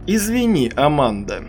Извини, Аманда.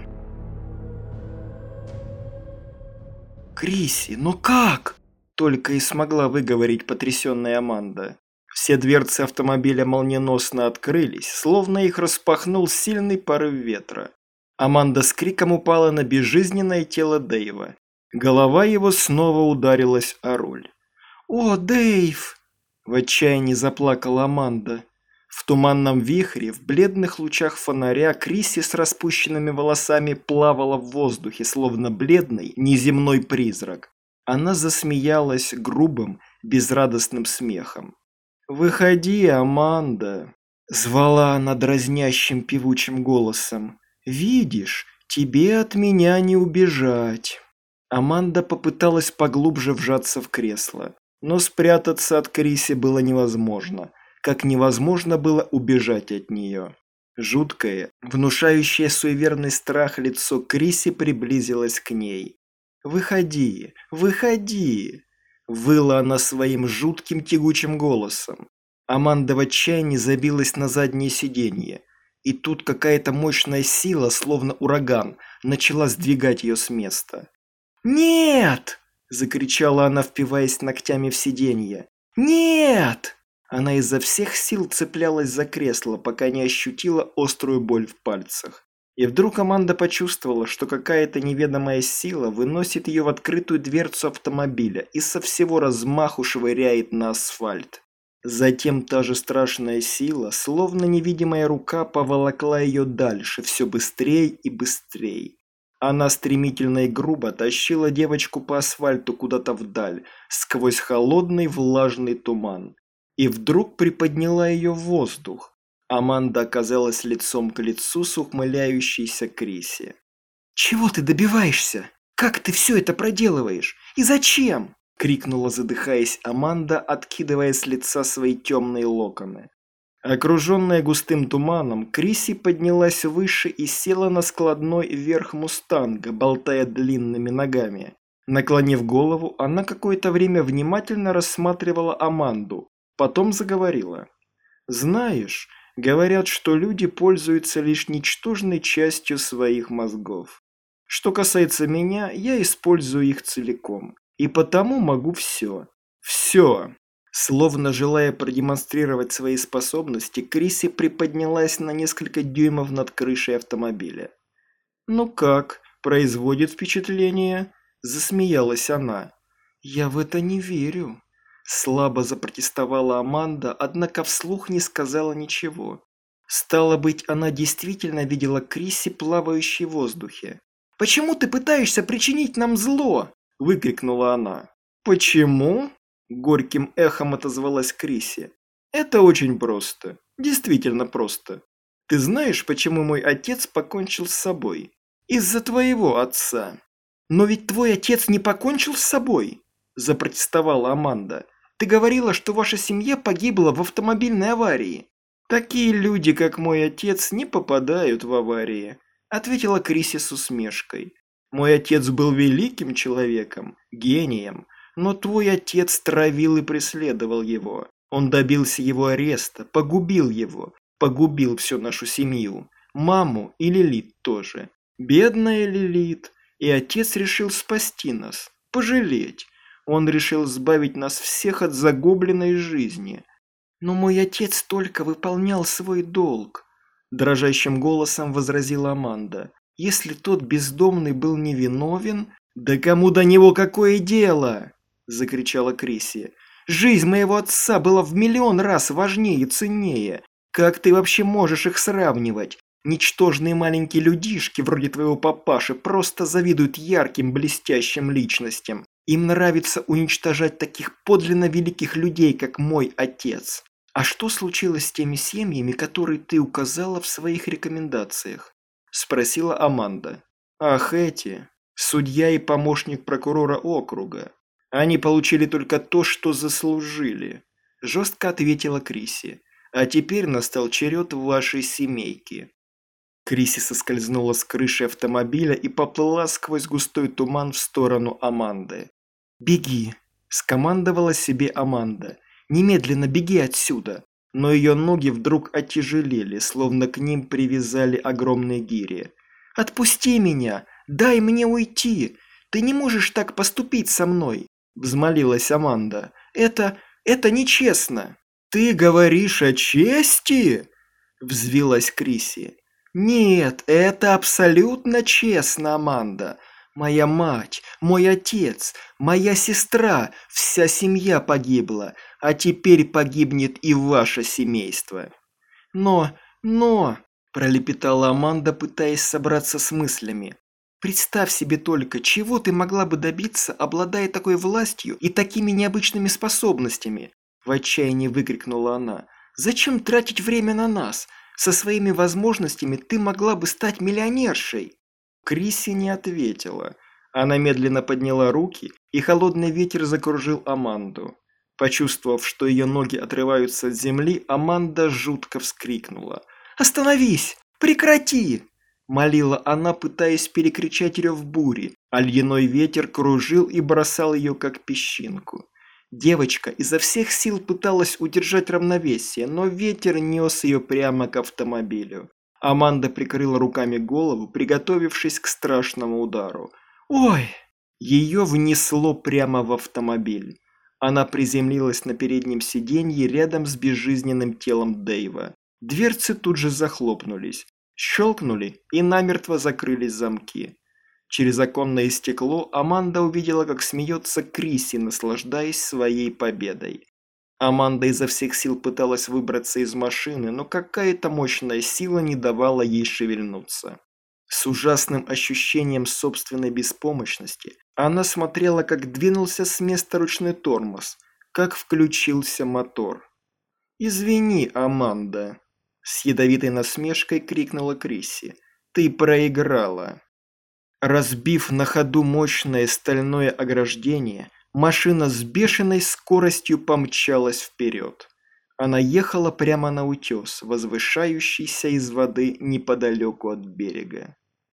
«Крисси, но как?» – только и смогла выговорить потрясенная Аманда. Все дверцы автомобиля молниеносно открылись, словно их распахнул сильный порыв ветра. Аманда с криком упала на безжизненное тело Дэйва. Голова его снова ударилась о руль. «О, Дэйв!» – в отчаянии заплакала Аманда. В туманном вихре, в бледных лучах фонаря, Крисси с распущенными волосами плавала в воздухе, словно бледный, неземной призрак. Она засмеялась грубым, безрадостным смехом. «Выходи, Аманда!» – звала она дразнящим певучим голосом. «Видишь, тебе от меня не убежать!» Аманда попыталась поглубже вжаться в кресло, но спрятаться от Крисси было невозможно, как невозможно было убежать от нее. Жуткое, внушающее суеверный страх лицо Крисси приблизилось к ней. «Выходи, выходи!» – выла она своим жутким тягучим голосом. Аманда в отчаянии забилась на заднее сиденье. И тут какая-то мощная сила, словно ураган, начала сдвигать ее с места. «Нет!» – закричала она, впиваясь ногтями в сиденье. «Нет!» Она изо всех сил цеплялась за кресло, пока не ощутила острую боль в пальцах. И вдруг Аманда почувствовала, что какая-то неведомая сила выносит ее в открытую дверцу автомобиля и со всего размаху швыряет на асфальт. Затем та же страшная сила, словно невидимая рука, поволокла ее дальше, все быстрее и быстрее. Она стремительно и грубо тащила девочку по асфальту куда-то вдаль, сквозь холодный влажный туман. И вдруг приподняла ее в воздух. Аманда оказалась лицом к лицу с ухмыляющейся Крисси. «Чего ты добиваешься? Как ты все это проделываешь? И зачем?» – крикнула, задыхаясь, Аманда, откидывая с лица свои темные локоны. Окруженная густым туманом, Крисси поднялась выше и села на складной верх мустанга, болтая длинными ногами. Наклонив голову, она какое-то время внимательно рассматривала Аманду, потом заговорила. «Знаешь, говорят, что люди пользуются лишь ничтожной частью своих мозгов. Что касается меня, я использую их целиком, и потому могу все. Все!» Словно желая продемонстрировать свои способности, Крисси приподнялась на несколько дюймов над крышей автомобиля. «Ну как, производит впечатление?» – засмеялась она. «Я в это не верю». Слабо запротестовала Аманда, однако вслух не сказала ничего. Стало быть, она действительно видела Крисси, плавающей в воздухе. «Почему ты пытаешься причинить нам зло?» – выкрикнула она. «Почему?» – горьким эхом отозвалась Крисси. «Это очень просто. Действительно просто. Ты знаешь, почему мой отец покончил с собой? Из-за твоего отца». «Но ведь твой отец не покончил с собой!» – запротестовала Аманда. «Ты говорила, что ваша семья погибла в автомобильной аварии». «Такие люди, как мой отец, не попадают в аварии», – ответила Крисси с усмешкой. «Мой отец был великим человеком, гением, но твой отец травил и преследовал его. Он добился его ареста, погубил его, погубил всю нашу семью, маму и Лилит тоже. Бедная Лилит. И отец решил спасти нас, пожалеть. Он решил избавить нас всех от загубленной жизни. Но мой отец только выполнял свой долг», – дрожащим голосом возразила Аманда. «Если тот бездомный был невиновен...» «Да кому до него какое дело?» – закричала Крисси. «Жизнь моего отца была в миллион раз важнее и ценнее. Как ты вообще можешь их сравнивать? Ничтожные маленькие людишки, вроде твоего папаши, просто завидуют ярким, блестящим личностям. Им нравится уничтожать таких подлинно великих людей, как мой отец. А что случилось с теми семьями, которые ты указала в своих рекомендациях?» – спросила Аманда. «Ах, эти. Судья и помощник прокурора округа. Они получили только то, что заслужили», – жестко ответила Крисси. «А теперь настал черед вашей семейки». Крисси соскользнула с крыши автомобиля и поплыла сквозь густой туман в сторону Аманды. «Беги!» – скомандовала себе Аманда. «Немедленно беги отсюда! но ее ноги вдруг оттяжелели, словно к ним привязали огромные гири. «Отпусти меня! Дай мне уйти! Ты не можешь так поступить со мной!» – взмолилась Аманда. «Это нечестно!» «Ты говоришь о чести?» – взвилась Крисси. «Нет, это абсолютно честно, Аманда. Моя мать, мой отец, моя сестра, вся семья погибла, а теперь погибнет и ваше семейство». Но, пролепетала Аманда, пытаясь собраться с мыслями. «Представь себе только, чего ты могла бы добиться, обладая такой властью и такими необычными способностями?» В отчаянии выкрикнула она. «Зачем тратить время на нас? Со своими возможностями ты могла бы стать миллионершей!» Крисси не ответила. Она медленно подняла руки, и холодный ветер закружил Аманду. Почувствовав, что ее ноги отрываются от земли, Аманда жутко вскрикнула. «Остановись! Прекрати!» Молила она, пытаясь перекричать рев бури, а ледяной ветер кружил и бросал ее как песчинку. Девочка изо всех сил пыталась удержать равновесие, но ветер нес ее прямо к автомобилю. Аманда прикрыла руками голову, приготовившись к страшному удару. «Ой!» Ее внесло прямо в автомобиль. Она приземлилась на переднем сиденье рядом с безжизненным телом Дэйва. Дверцы тут же захлопнулись, щелкнули и намертво закрылись замки. Через оконное стекло Аманда увидела, как смеется Крисси, наслаждаясь своей победой. Аманда изо всех сил пыталась выбраться из машины, но какая-то мощная сила не давала ей шевельнуться. С ужасным ощущением собственной беспомощности она смотрела, как двинулся с места ручной тормоз, как включился мотор. «Извини, Аманда», – с ядовитой насмешкой крикнула Крисси. «Ты проиграла». Разбив на ходу мощное стальное ограждение, машина с бешеной скоростью помчалась вперед. Она ехала прямо на утес, возвышающийся из воды неподалеку от берега.